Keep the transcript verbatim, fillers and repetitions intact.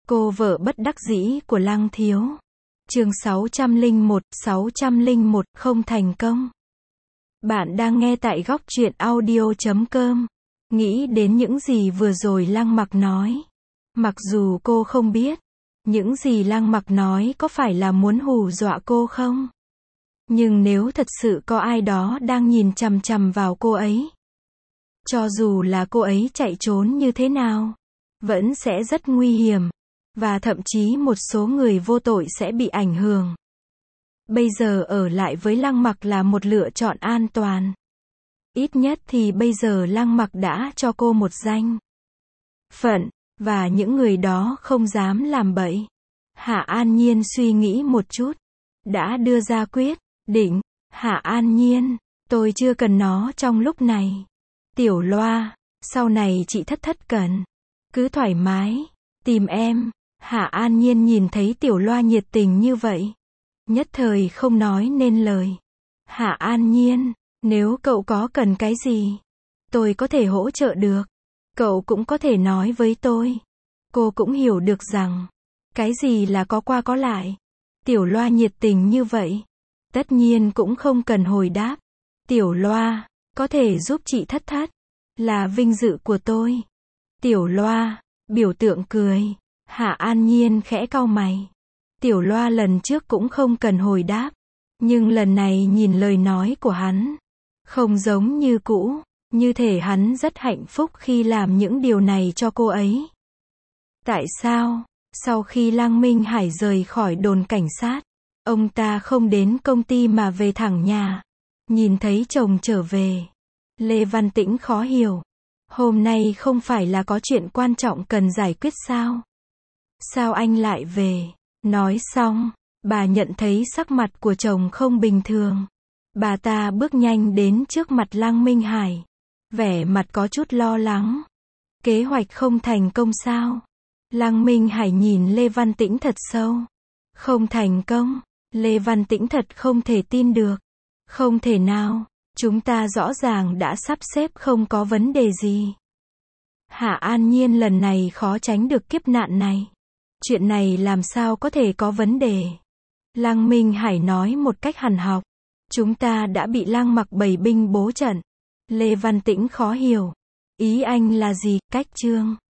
Cô vợ bất đắc dĩ của Lăng Thiếu. Chương sáu trăm lẻ một, sáu trăm lẻ một, không thành công. Bạn đang nghe tại góc truyện audio chấm com. Nghĩ đến những gì vừa rồi Lăng Mặc nói. Mặc dù cô không biết, những gì Lăng Mặc nói có phải là muốn hù dọa cô không? Nhưng nếu thật sự có ai đó đang nhìn chằm chằm vào cô ấy, cho dù là cô ấy chạy trốn như thế nào, vẫn sẽ rất nguy hiểm. Và thậm chí một số người vô tội sẽ bị ảnh hưởng. Bây giờ ở lại với Lăng Mặc là một lựa chọn an toàn. Ít nhất thì bây giờ Lăng Mặc đã cho cô một danh phận, và những người đó không dám làm bậy. Hạ An Nhiên suy nghĩ một chút, đã đưa ra quyết định. Hạ An Nhiên, tôi chưa cần nó trong lúc này. Tiểu Loa, sau này chị thất thất cần, cứ thoải mái tìm em. Hạ An Nhiên nhìn thấy Tiểu Loa nhiệt tình như vậy, nhất thời không nói nên lời. Hạ An Nhiên, nếu cậu có cần cái gì, tôi có thể hỗ trợ được. Cậu cũng có thể nói với tôi. Cô cũng hiểu được rằng, cái gì là có qua có lại. Tiểu Loa nhiệt tình như vậy, tất nhiên cũng không cần hồi đáp. Tiểu Loa, có thể giúp chị thất thất, là vinh dự của tôi. Tiểu Loa, biểu tượng cười. Hạ An Nhiên khẽ cau mày. Tiểu Loa lần trước cũng không cần hồi đáp, nhưng lần này nhìn lời nói của hắn, không giống như cũ, như thể hắn rất hạnh phúc khi làm những điều này cho cô ấy. Tại sao, sau khi Lăng Minh Hải rời khỏi đồn cảnh sát, ông ta không đến công ty mà về thẳng nhà? Nhìn thấy chồng trở về, Lê Văn Tĩnh khó hiểu. Hôm nay không phải là có chuyện quan trọng cần giải quyết sao? Sao anh lại về? Nói xong, bà nhận thấy sắc mặt của chồng không bình thường. Bà ta bước nhanh đến trước mặt Lăng Minh Hải, vẻ mặt có chút lo lắng. Kế hoạch không thành công sao? Lăng Minh Hải nhìn Lê Văn Tĩnh thật sâu. Không thành công? Lê Văn Tĩnh thật không thể tin được. Không thể nào, chúng ta rõ ràng đã sắp xếp không có vấn đề gì. Hạ An Nhiên lần này khó tránh được kiếp nạn này. Chuyện này làm sao có thể có vấn đề? Lăng Minh Hải nói một cách hằn học. Chúng ta đã bị Lăng Mặc bày binh bố trận. Lê Văn Tĩnh khó hiểu. Ý anh là gì? Cách chương